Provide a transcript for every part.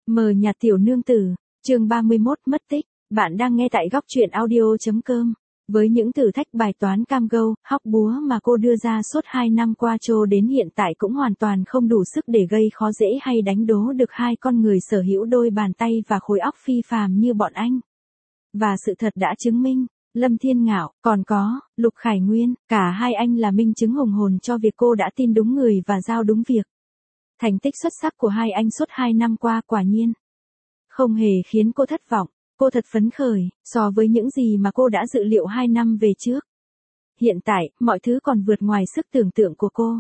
Mờ nhạt tiểu nương tử, chương 31 mất tích, bạn đang nghe tại góc truyện audio.com. Với những thử thách bài toán cam go, hóc búa mà cô đưa ra suốt 2 năm qua cho đến hiện tại cũng hoàn toàn không đủ sức để gây khó dễ hay đánh đố được hai con người sở hữu đôi bàn tay và khối óc phi phàm như bọn anh. Và sự thật đã chứng minh, Lâm Thiên Ngạo, còn có, Lục Khải Nguyên, cả hai anh là minh chứng hùng hồn cho việc cô đã tin đúng người và giao đúng việc. Thành tích xuất sắc của hai anh suốt 2 năm qua quả nhiên không hề khiến cô thất vọng, cô thật phấn khởi, so với những gì mà cô đã dự liệu 2 năm về trước. Hiện tại, mọi thứ còn vượt ngoài sức tưởng tượng của cô.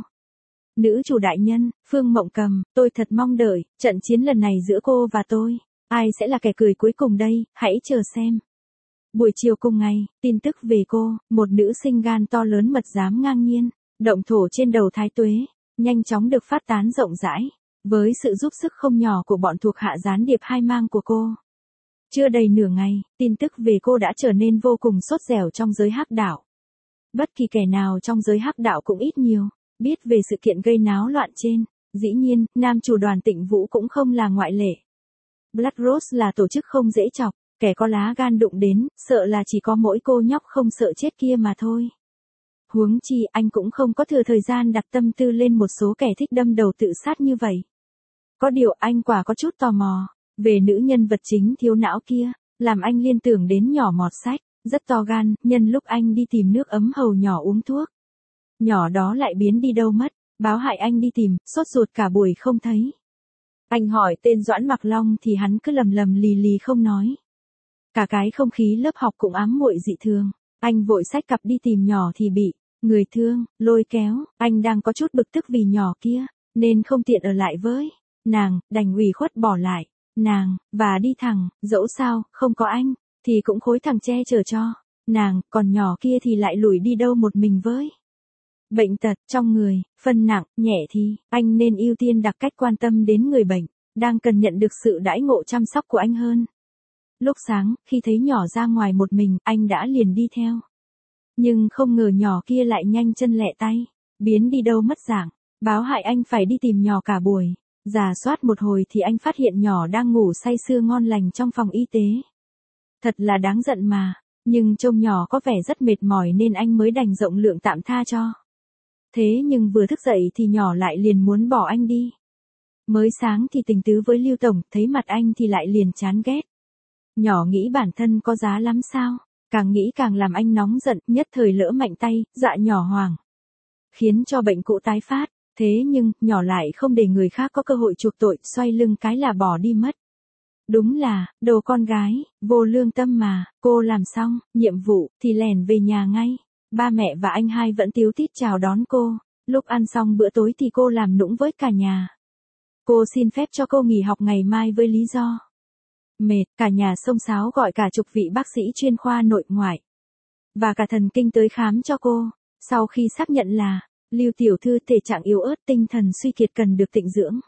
Nữ chủ đại nhân, Phương Mộng Cầm, tôi thật mong đợi, trận chiến lần này giữa cô và tôi. Ai sẽ là kẻ cười cuối cùng đây, hãy chờ xem. Buổi chiều cùng ngày, tin tức về cô, một nữ sinh gan to lớn mật dám ngang nhiên, động thổ trên đầu Thái Tuế, nhanh chóng được phát tán rộng rãi, với sự giúp sức không nhỏ của bọn thuộc hạ gián điệp hai mang của cô. Chưa đầy nửa ngày, tin tức về cô đã trở nên vô cùng sốt dẻo trong giới hắc đạo. Bất kỳ kẻ nào trong giới hắc đạo cũng ít nhiều biết về sự kiện gây náo loạn trên, dĩ nhiên, nam chủ Đoàn Tịnh Vũ cũng không là ngoại lệ. Blood Rose là tổ chức không dễ chọc, kẻ có lá gan đụng đến, sợ là chỉ có mỗi cô nhóc không sợ chết kia mà thôi. Huống chi anh cũng không có thừa thời gian đặt tâm tư lên một số kẻ thích đâm đầu tự sát như vậy. Có điều anh quả có chút tò mò về nữ nhân vật chính thiếu não kia, làm anh liên tưởng đến nhỏ mọt sách, rất to gan, nhân lúc anh đi tìm nước ấm hầu nhỏ uống thuốc. Nhỏ đó lại biến đi đâu mất, báo hại anh đi tìm, sốt ruột cả buổi không thấy. Anh hỏi tên Doãn Mặc Long thì hắn cứ lầm lầm lì lì không nói. Cả cái không khí lớp học cũng ám muội dị thường, anh vội xách cặp đi tìm nhỏ thì bị người thương lôi kéo, anh đang có chút bực tức vì nhỏ kia, nên không tiện ở lại với nàng, đành ủy khuất bỏ lại nàng, và đi thẳng, dẫu sao, không có anh, thì cũng khối thằng che chở cho nàng, còn nhỏ kia thì lại lủi đi đâu một mình với. Bệnh tật trong người, phân nặng, nhẹ thì, anh nên ưu tiên đặt cách quan tâm đến người bệnh, đang cần nhận được sự đãi ngộ chăm sóc của anh hơn. Lúc sáng, khi thấy nhỏ ra ngoài một mình, anh đã liền đi theo. Nhưng không ngờ nhỏ kia lại nhanh chân lẹ tay, biến đi đâu mất dạng, báo hại anh phải đi tìm nhỏ cả buổi. Rà soát một hồi thì anh phát hiện nhỏ đang ngủ say sưa ngon lành trong phòng y tế. Thật là đáng giận mà, nhưng trông nhỏ có vẻ rất mệt mỏi nên anh mới đành rộng lượng tạm tha cho. Thế nhưng vừa thức dậy thì nhỏ lại liền muốn bỏ anh đi. Mới sáng thì tình tứ với Lưu Tổng, thấy mặt anh thì lại liền chán ghét. Nhỏ nghĩ bản thân có giá lắm sao, càng nghĩ càng làm anh nóng giận, nhất thời lỡ mạnh tay, dạ nhỏ hoảng. Khiến cho bệnh cũ tái phát, thế nhưng, nhỏ lại không để người khác có cơ hội chuộc tội, xoay lưng cái là bỏ đi mất. Đúng là, đồ con gái, vô lương tâm mà, cô làm xong, nhiệm vụ, thì lèn về nhà ngay. Ba mẹ và anh hai vẫn tíu tít chào đón cô, lúc ăn xong bữa tối thì cô làm nũng với cả nhà. Cô xin phép cho cô nghỉ học ngày mai với lý do mệt, cả nhà xông xáo gọi cả chục vị bác sĩ chuyên khoa nội ngoại và cả thần kinh tới khám cho cô. Sau khi xác nhận là Lưu tiểu thư thể trạng yếu ớt, tinh thần suy kiệt cần được tịnh dưỡng,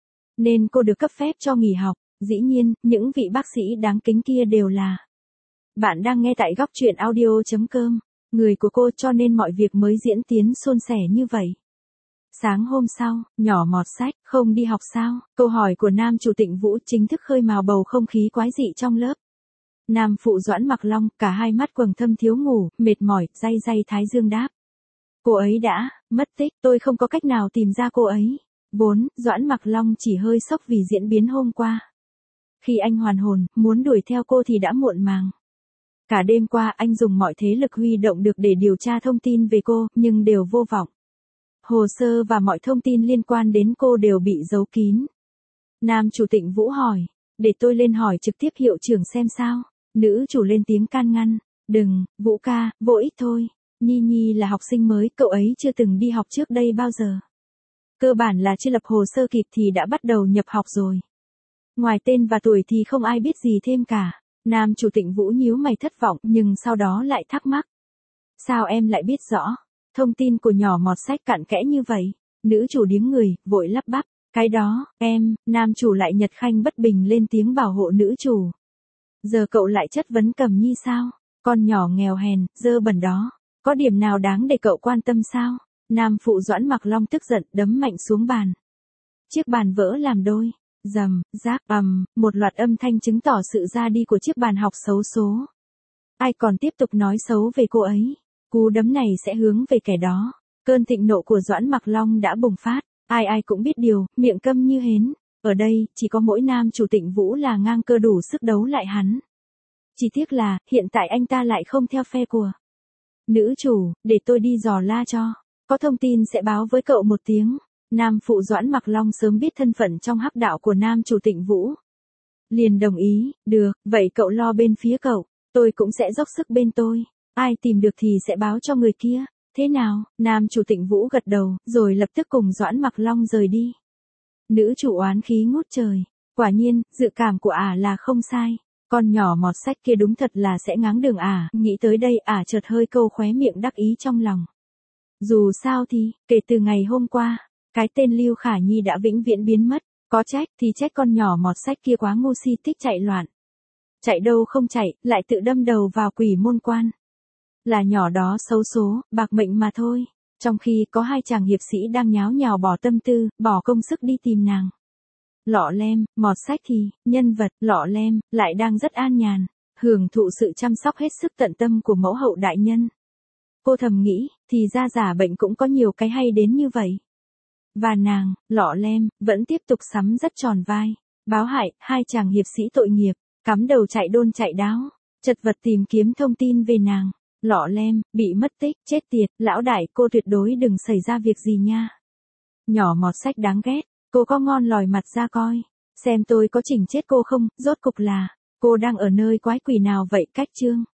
nên cô được cấp phép cho nghỉ học. Dĩ nhiên, những vị bác sĩ đáng kính kia đều là bạn đang nghe tại góc truyện audio.com, người của cô, cho nên mọi việc mới diễn tiến suôn sẻ như vậy. Sáng hôm sau, nhỏ mọt sách, không đi học sao? Câu hỏi của nam chủ Tịnh Vũ chính thức khơi mào bầu không khí quái dị trong lớp. Nam phụ Doãn Mặc Long, cả hai mắt quầng thâm thiếu ngủ, mệt mỏi, day day thái dương đáp. Cô ấy đã mất tích, tôi không có cách nào tìm ra cô ấy. 4. Doãn Mặc Long chỉ hơi sốc vì diễn biến hôm qua. Khi anh hoàn hồn, muốn đuổi theo cô thì đã muộn màng. Cả đêm qua anh dùng mọi thế lực huy động được để điều tra thông tin về cô, nhưng đều vô vọng. Hồ sơ và mọi thông tin liên quan đến cô đều bị giấu kín. Nam chủ Tịnh Vũ hỏi, để tôi lên hỏi trực tiếp hiệu trưởng xem sao. Nữ chủ lên tiếng can ngăn, đừng, Vũ ca, vô ích thôi. Nhi Nhi là học sinh mới, cậu ấy chưa từng đi học trước đây bao giờ. Cơ bản là chưa lập hồ sơ kịp thì đã bắt đầu nhập học rồi. Ngoài tên và tuổi thì không ai biết gì thêm cả. Nam chủ Tịnh Vũ nhíu mày thất vọng, nhưng sau đó lại thắc mắc. Sao em lại biết rõ thông tin của nhỏ mọt sách cặn kẽ như vậy? Nữ chủ điếng người, vội lắp bắp. Cái đó, em, nam chủ lại nhật khanh bất bình lên tiếng bảo hộ nữ chủ. Giờ cậu lại chất vấn Cầm Nhi sao? Con nhỏ nghèo hèn, dơ bẩn đó. Có điểm nào đáng để cậu quan tâm sao? Nam phụ Doãn Mặc Long tức giận đấm mạnh xuống bàn. Chiếc bàn vỡ làm đôi. Rầm, rác, một loạt âm thanh chứng tỏ sự ra đi của chiếc bàn học xấu số. Ai còn tiếp tục nói xấu về cô ấy, cú đấm này sẽ hướng về kẻ đó. Cơn thịnh nộ của Doãn Mặc Long đã bùng phát, ai cũng biết điều, miệng câm như hến. Ở đây, chỉ có mỗi nam chủ Tịnh Vũ là ngang cơ đủ sức đấu lại hắn. Chỉ tiếc là, hiện tại anh ta lại không theo phe của nữ chủ, để tôi đi dò la cho. Có thông tin sẽ báo với cậu một tiếng. Nam phụ Doãn Mặc Long sớm biết thân phận trong hắc đạo của nam chủ Tịnh Vũ. Liền đồng ý, được, vậy cậu lo bên phía cậu, tôi cũng sẽ dốc sức bên tôi. Ai tìm được thì sẽ báo cho người kia. Thế nào, nam chủ Tịnh Vũ gật đầu, rồi lập tức cùng Doãn Mặc Long rời đi. Nữ chủ oán khí ngút trời. Quả nhiên, dự cảm của ả là không sai. Con nhỏ mọt sách kia đúng thật là sẽ ngáng đường ả. Nghĩ tới đây ả chợt hơi câu khóe miệng đắc ý trong lòng. Dù sao thì, kể từ ngày hôm qua, cái tên Lưu Khả Nhi đã vĩnh viễn biến mất. Có trách thì trách con nhỏ mọt sách kia quá ngu si thích chạy loạn. Chạy đâu không chạy, lại tự đâm đầu vào quỷ môn quan. Là nhỏ đó xấu số, bạc mệnh mà thôi. Trong khi có hai chàng hiệp sĩ đang nháo nhào bỏ tâm tư, bỏ công sức đi tìm nàng. Lọ Lem, mọt sách thì, nhân vật, Lọ Lem, lại đang rất an nhàn, hưởng thụ sự chăm sóc hết sức tận tâm của mẫu hậu đại nhân. Cô thầm nghĩ, thì ra giả bệnh cũng có nhiều cái hay đến như vậy. Và nàng, Lọ Lem, vẫn tiếp tục sắm rất tròn vai. Báo hại, hai chàng hiệp sĩ tội nghiệp, cắm đầu chạy đôn chạy đáo, chật vật tìm kiếm thông tin về nàng. Lọ Lem, bị mất tích, chết tiệt, lão đại, cô tuyệt đối đừng xảy ra việc gì nha. Nhỏ mọt sách đáng ghét, cô có ngon lòi mặt ra coi, xem tôi có chỉnh chết cô không, rốt cục là, cô đang ở nơi quái quỷ nào vậy cách chương.